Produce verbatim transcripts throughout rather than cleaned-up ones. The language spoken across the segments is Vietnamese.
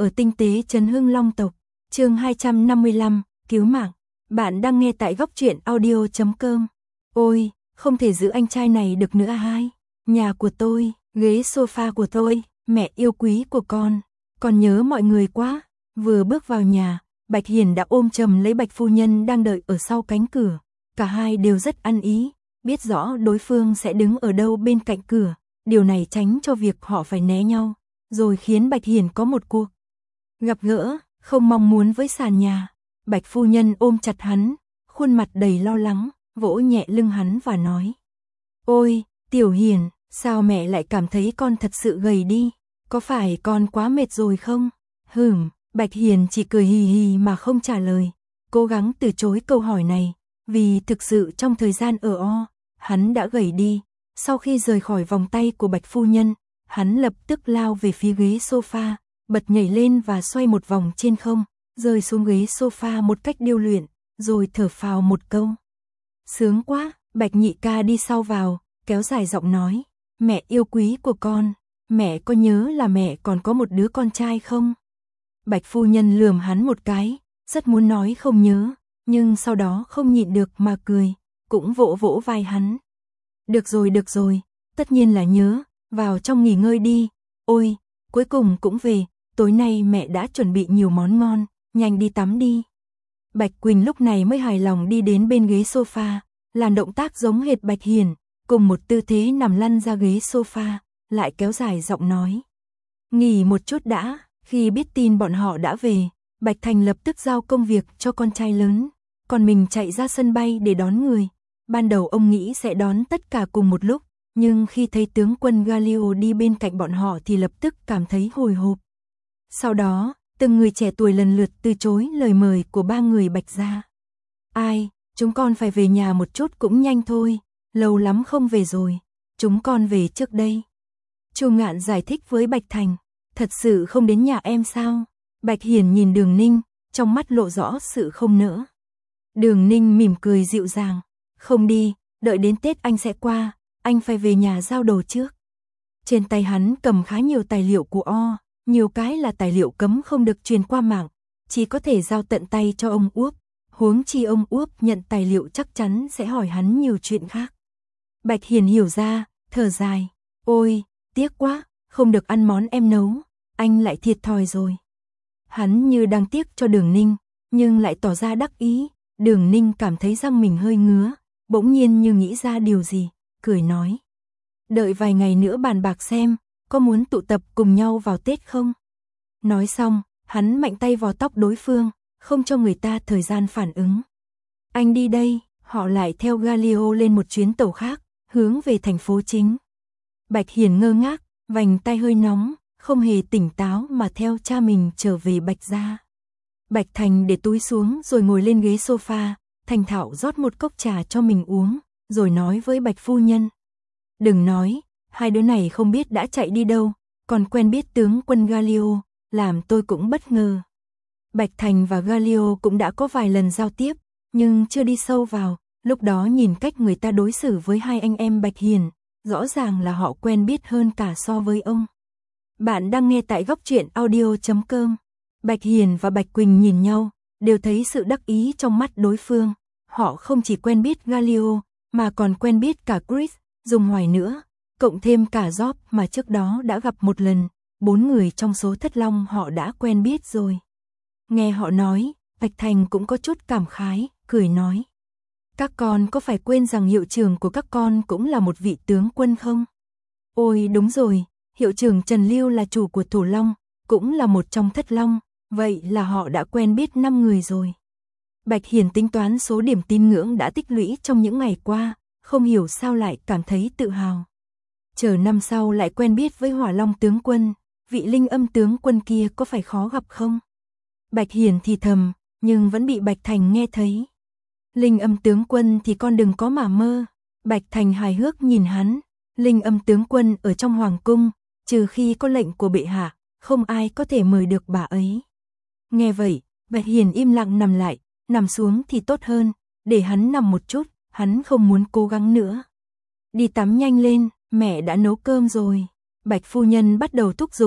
ở tinh tế Trấn Hưng Long tộc, chương hai trăm năm mươi lăm, cứu mạng. Bạn đang nghe tại góc truyện audio chấm com. Ôi, không thể giữ anh trai này được nữa hai. Nhà của tôi, ghế sofa của tôi, mẹ yêu quý của con, con nhớ mọi người quá. Vừa bước vào nhà, Bạch Hiền đã ôm chầm lấy Bạch phu nhân đang đợi ở sau cánh cửa. Cả hai đều rất ăn ý, biết rõ đối phương sẽ đứng ở đâu bên cạnh cửa. Điều này tránh cho việc họ phải né nhau, rồi khiến Bạch Hiền có một cuộc gặp gỡ không mong muốn với sàn nhà. Bạch phu nhân ôm chặt hắn, khuôn mặt đầy lo lắng, vỗ nhẹ lưng hắn và nói: Ôi, Tiểu Hiền, sao mẹ lại cảm thấy con thật sự gầy đi? Có phải con quá mệt rồi không? Hừm, Bạch Hiền chỉ cười hì hì mà không trả lời, cố gắng từ chối câu hỏi này, vì thực sự trong thời gian ở O, hắn đã gầy đi. Sau khi rời khỏi vòng tay của Bạch phu nhân, hắn lập tức lao về phía ghế sofa, bật nhảy lên và xoay một vòng trên không, rơi xuống ghế sofa một cách điêu luyện, rồi thở phào một câu. Sướng quá. Bạch nhị ca đi sau vào, kéo dài giọng nói: Mẹ yêu quý của con, mẹ có nhớ là mẹ còn có một đứa con trai không? Bạch phu nhân lườm hắn một cái, rất muốn nói không nhớ, nhưng sau đó không nhịn được mà cười, cũng vỗ vỗ vai hắn. Được rồi được rồi, tất nhiên là nhớ, vào trong nghỉ ngơi đi. Ôi, cuối cùng cũng về, tối nay mẹ đã chuẩn bị nhiều món ngon, nhanh đi tắm đi. Bạch Quỳnh lúc này mới hài lòng đi đến bên ghế sofa, làm động tác giống hệt Bạch Hiền, cùng một tư thế nằm lăn ra ghế sofa, lại kéo dài giọng nói: Nghỉ một chút đã. Khi biết tin bọn họ đã về, Bạch Thành lập tức giao công việc cho con trai lớn, còn mình chạy ra sân bay để đón người. Ban đầu ông nghĩ sẽ đón tất cả cùng một lúc, nhưng khi thấy tướng quân Galio đi bên cạnh bọn họ thì lập tức cảm thấy hồi hộp. Sau đó, từng người trẻ tuổi lần lượt từ chối lời mời của ba người Bạch gia. Ai, chúng con phải về nhà một chút cũng nhanh thôi, lâu lắm không về rồi, chúng con về trước đây. Chu Ngạn giải thích với Bạch Thành: Thật sự không đến nhà em sao? Bạch Hiền nhìn Đường Ninh, trong mắt lộ rõ sự không nỡ. Đường Ninh mỉm cười dịu dàng: Không đi, đợi đến Tết anh sẽ qua, anh phải về nhà giao đồ trước. Trên tay hắn cầm khá nhiều tài liệu của O, nhiều cái là tài liệu cấm không được truyền qua mạng, chỉ có thể giao tận tay cho ông Uốc, huống chi ông Uốc nhận tài liệu chắc chắn sẽ hỏi hắn nhiều chuyện khác. Bạch Hiền hiểu ra, thở dài: Ôi, tiếc quá, không được ăn món em nấu, anh lại thiệt thòi rồi. Hắn như đang tiếc cho Đường Ninh, nhưng lại tỏ ra đắc ý. Đường Ninh cảm thấy răng mình hơi ngứa, bỗng nhiên như nghĩ ra điều gì, cười nói: Đợi vài ngày nữa bàn bạc xem, có muốn tụ tập cùng nhau vào Tết không? Nói xong, hắn mạnh tay vò tóc đối phương, không cho người ta thời gian phản ứng. Anh đi đây. Họ lại theo Galio lên một chuyến tàu khác, hướng về thành phố chính. Bạch Hiền ngơ ngác, vành tay hơi nóng, không hề tỉnh táo mà theo cha mình trở về Bạch gia. Bạch Thành để túi xuống rồi ngồi lên ghế sofa, thành thạo rót một cốc trà cho mình uống, rồi nói với Bạch phu nhân: Đừng nói, hai đứa này không biết đã chạy đi đâu, còn quen biết tướng quân Galio, làm tôi cũng bất ngờ. Bạch Thành và Galio cũng đã có vài lần giao tiếp, nhưng chưa đi sâu vào, lúc đó nhìn cách người ta đối xử với hai anh em Bạch Hiền, rõ ràng là họ quen biết hơn cả so với ông. Bạn đang nghe tại góc truyện audio chấm com. Bạch Hiền và Bạch Quỳnh nhìn nhau, đều thấy sự đắc ý trong mắt đối phương. Họ không chỉ quen biết Galio, mà còn quen biết cả Chris, Dung Hoài nữa, cộng thêm cả Job mà trước đó đã gặp một lần. Bốn người trong số thất long họ đã quen biết rồi. Nghe họ nói, Bạch Thành cũng có chút cảm khái, cười nói: Các con có phải quên rằng hiệu trưởng của các con cũng là một vị tướng quân không? Ôi đúng rồi, hiệu trưởng Trần Lưu là chủ của Thổ Long, cũng là một trong thất long, vậy là họ đã quen biết năm người rồi. Bạch Hiền tính toán số điểm tín ngưỡng đã tích lũy trong những ngày qua, không hiểu sao lại cảm thấy tự hào. Chờ năm sau lại quen biết với Hỏa Long tướng quân, vị linh âm tướng quân kia có phải khó gặp không? Bạch Hiền thì thầm, nhưng vẫn bị Bạch Thành nghe thấy. Linh âm tướng quân thì con đừng có mà mơ. Bạch Thành hài hước nhìn hắn. Linh âm tướng quân ở trong hoàng cung, trừ khi có lệnh của bệ hạ, không ai có thể mời được bà ấy. Nghe vậy, Bạch Hiền im lặng nằm lại, nằm xuống thì tốt hơn, để hắn nằm một chút, hắn không muốn cố gắng nữa. Đi tắm nhanh lên, mẹ đã nấu cơm rồi. Bạch phu nhân bắt đầu thúc giục,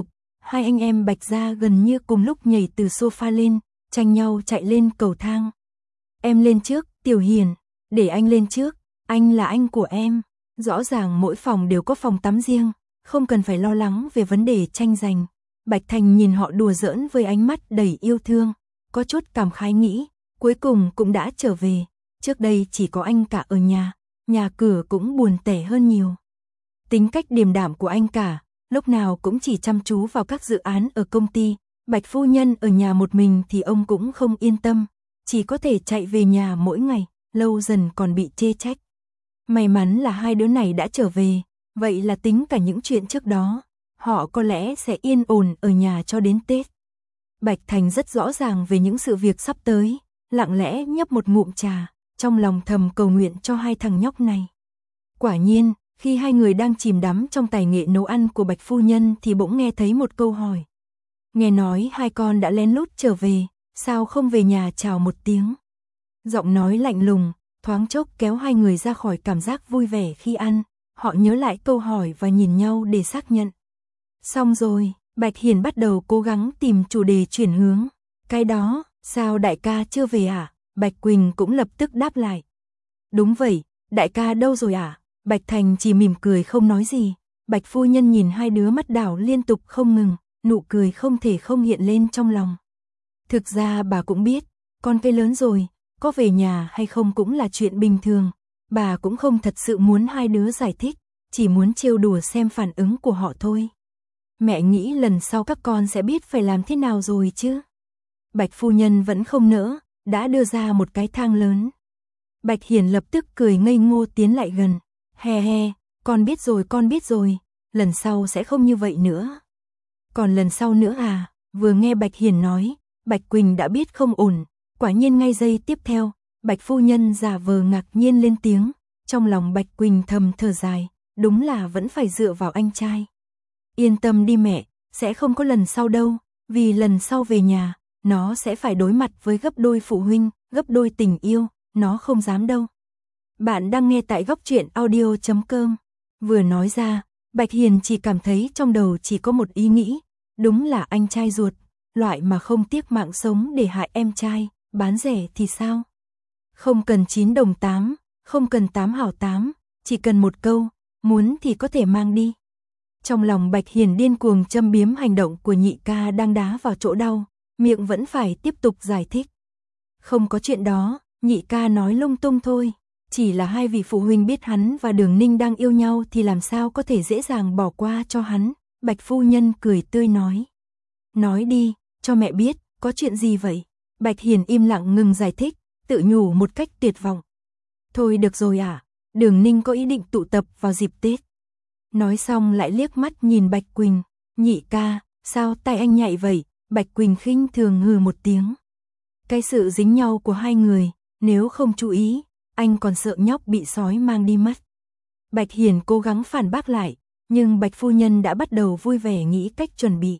hai anh em Bạch gia gần như cùng lúc nhảy từ sofa lên, tranh nhau chạy lên cầu thang. Em lên trước, Tiểu Hiền, để anh lên trước, anh là anh của em. Rõ ràng mỗi phòng đều có phòng tắm riêng, không cần phải lo lắng về vấn đề tranh giành. Bạch Thành nhìn họ đùa giỡn với ánh mắt đầy yêu thương, có chút cảm khái nghĩ, cuối cùng cũng đã trở về, trước đây chỉ có anh cả ở nhà, nhà cửa cũng buồn tẻ hơn nhiều. Tính cách điềm đạm của anh cả, lúc nào cũng chỉ chăm chú vào các dự án ở công ty, Bạch phu nhân ở nhà một mình thì ông cũng không yên tâm, chỉ có thể chạy về nhà mỗi ngày, lâu dần còn bị chê trách. May mắn là hai đứa này đã trở về, vậy là tính cả những chuyện trước đó, họ có lẽ sẽ yên ổn ở nhà cho đến Tết. Bạch Thành rất rõ ràng về những sự việc sắp tới, lặng lẽ nhấp một ngụm trà, trong lòng thầm cầu nguyện cho hai thằng nhóc này. Quả nhiên, khi hai người đang chìm đắm trong tài nghệ nấu ăn của Bạch phu nhân thì bỗng nghe thấy một câu hỏi. Nghe nói hai con đã lén lút trở về, sao không về nhà chào một tiếng? Giọng nói lạnh lùng, thoáng chốc kéo hai người ra khỏi cảm giác vui vẻ khi ăn, họ nhớ lại câu hỏi và nhìn nhau để xác nhận. Xong rồi, Bạch Hiền bắt đầu cố gắng tìm chủ đề chuyển hướng. Cái đó, sao đại ca chưa về à? Bạch Quỳnh cũng lập tức đáp lại. Đúng vậy, đại ca đâu rồi à? Bạch Thành chỉ mỉm cười không nói gì. Bạch phu nhân nhìn hai đứa mắt đảo liên tục không ngừng, nụ cười không thể không hiện lên trong lòng. Thực ra bà cũng biết, con cây lớn rồi, có về nhà hay không cũng là chuyện bình thường. Bà cũng không thật sự muốn hai đứa giải thích, chỉ muốn trêu đùa xem phản ứng của họ thôi. Mẹ nghĩ lần sau các con sẽ biết phải làm thế nào rồi chứ. Bạch phu nhân vẫn không nỡ, đã đưa ra một cái thang lớn. Bạch Hiền lập tức cười ngây ngô tiến lại gần. He he, con biết rồi con biết rồi, lần sau sẽ không như vậy nữa. Còn lần sau nữa à? Vừa nghe Bạch Hiền nói, Bạch Quỳnh đã biết không ổn. Quả nhiên ngay giây tiếp theo, Bạch phu nhân giả vờ ngạc nhiên lên tiếng. Trong lòng Bạch Quỳnh thầm thở dài, đúng là vẫn phải dựa vào anh trai. Yên tâm đi mẹ, sẽ không có lần sau đâu, vì lần sau về nhà, nó sẽ phải đối mặt với gấp đôi phụ huynh, gấp đôi tình yêu, nó không dám đâu. Bạn đang nghe tại góc truyện audio chấm com. Vừa nói ra, Bạch Hiền chỉ cảm thấy trong đầu chỉ có một ý nghĩ, đúng là anh trai ruột, loại mà không tiếc mạng sống để hại em trai, bán rẻ thì sao? Không cần chín đồng tám, không cần tám hảo tám, chỉ cần một câu, muốn thì có thể mang đi. Trong lòng Bạch Hiền điên cuồng châm biếm hành động của nhị ca đang đá vào chỗ đau, miệng vẫn phải tiếp tục giải thích. Không có chuyện đó, nhị ca nói lung tung thôi, chỉ là hai vị phụ huynh biết hắn và Đường Ninh đang yêu nhau thì làm sao có thể dễ dàng bỏ qua cho hắn. Bạch phu nhân cười tươi nói. Nói đi, cho mẹ biết, có chuyện gì vậy? Bạch Hiền im lặng ngừng giải thích, tự nhủ một cách tuyệt vọng. Thôi được rồi à, Đường Ninh có ý định tụ tập vào dịp Tết. Nói xong lại liếc mắt nhìn Bạch Quỳnh, nhị ca, sao tay anh nhạy vậy? Bạch Quỳnh khinh thường hừ một tiếng. Cái sự dính nhau của hai người, nếu không chú ý, anh còn sợ nhóc bị sói mang đi mất. Bạch Hiền cố gắng phản bác lại, nhưng Bạch phu nhân đã bắt đầu vui vẻ nghĩ cách chuẩn bị.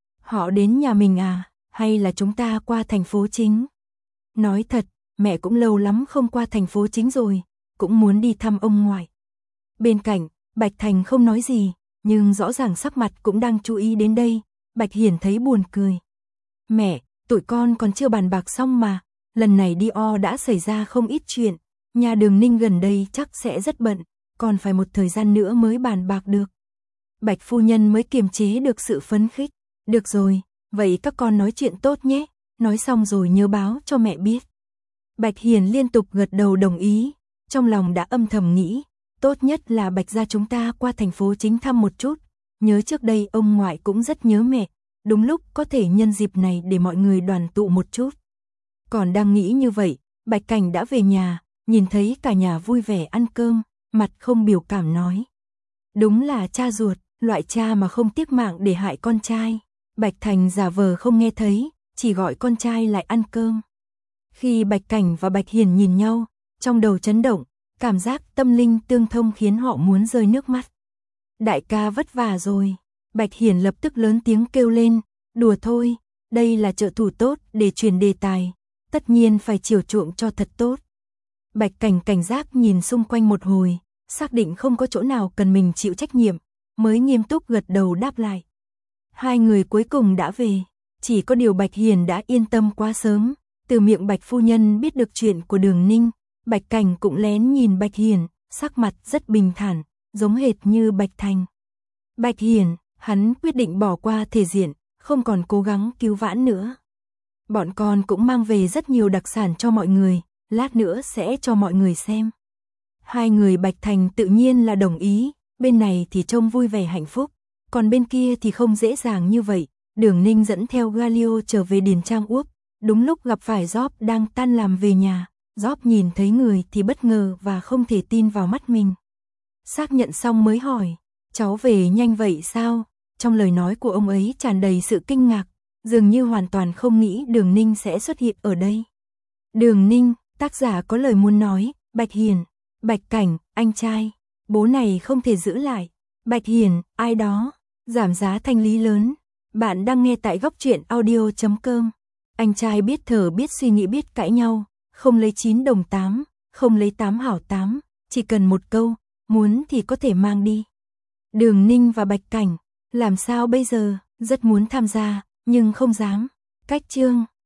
Họ đến nhà mình à, hay là chúng ta qua thành phố chính? Nói thật, mẹ cũng lâu lắm không qua thành phố chính rồi, cũng muốn đi thăm ông ngoại. Bên cạnh, Bạch Thành không nói gì, nhưng rõ ràng sắc mặt cũng đang chú ý đến đây. Bạch Hiền thấy buồn cười. Mẹ, tụi con còn chưa bàn bạc xong mà, lần này đi o đã xảy ra không ít chuyện, nhà Đường Ninh gần đây chắc sẽ rất bận, còn phải một thời gian nữa mới bàn bạc được. Bạch phu nhân mới kiềm chế được sự phấn khích. Được rồi, vậy các con nói chuyện tốt nhé, nói xong rồi nhớ báo cho mẹ biết. Bạch Hiền liên tục gật đầu đồng ý, trong lòng đã âm thầm nghĩ, tốt nhất là Bạch gia chúng ta qua thành phố chính thăm một chút, nhớ trước đây ông ngoại cũng rất nhớ mẹ, đúng lúc có thể nhân dịp này để mọi người đoàn tụ một chút. Còn đang nghĩ như vậy, Bạch Cảnh đã về nhà, nhìn thấy cả nhà vui vẻ ăn cơm, mặt không biểu cảm nói. Đúng là cha ruột, loại cha mà không tiếc mạng để hại con trai. Bạch Thành giả vờ không nghe thấy, chỉ gọi con trai lại ăn cơm. Khi Bạch Cảnh và Bạch Hiền nhìn nhau, trong đầu chấn động, cảm giác tâm linh tương thông khiến họ muốn rơi nước mắt. Đại ca vất vả rồi. Bạch Hiền lập tức lớn tiếng kêu lên, đùa thôi, đây là trợ thủ tốt để truyền đề tài, tất nhiên phải chiều chuộng cho thật tốt. Bạch Cảnh cảnh giác nhìn xung quanh một hồi, xác định không có chỗ nào cần mình chịu trách nhiệm, mới nghiêm túc gật đầu đáp lại. Hai người cuối cùng đã về, chỉ có điều Bạch Hiền đã yên tâm quá sớm, từ miệng Bạch phu nhân biết được chuyện của Đường Ninh, Bạch Cảnh cũng lén nhìn Bạch Hiền, sắc mặt rất bình thản, giống hệt như Bạch Thành. Bạch Hiền, hắn quyết định bỏ qua thể diện, không còn cố gắng cứu vãn nữa. Bọn con cũng mang về rất nhiều đặc sản cho mọi người, lát nữa sẽ cho mọi người xem. Hai người Bạch Thành tự nhiên là đồng ý, bên này thì trông vui vẻ hạnh phúc, còn bên kia thì không dễ dàng như vậy. Đường Ninh dẫn theo Galio trở về Điền Trang Úc, đúng lúc gặp phải Job đang tan làm về nhà. Job nhìn thấy người thì bất ngờ và không thể tin vào mắt mình. Xác nhận xong mới hỏi, cháu về nhanh vậy sao? Trong lời nói của ông ấy tràn đầy sự kinh ngạc, dường như hoàn toàn không nghĩ Đường Ninh sẽ xuất hiện ở đây. Đường Ninh, tác giả có lời muốn nói, Bạch Hiền, Bạch Cảnh, anh trai, bố này không thể giữ lại. Bạch Hiền, ai đó, giảm giá thanh lý lớn. Bạn đang nghe tại góc truyện audio chấm com. Anh trai biết thở biết suy nghĩ biết cãi nhau, không lấy chín đồng tám, không lấy tám hảo tám, chỉ cần một câu, muốn thì có thể mang đi. Đường Ninh và Bạch Cảnh, làm sao bây giờ, rất muốn tham gia, nhưng không dám. Cách chương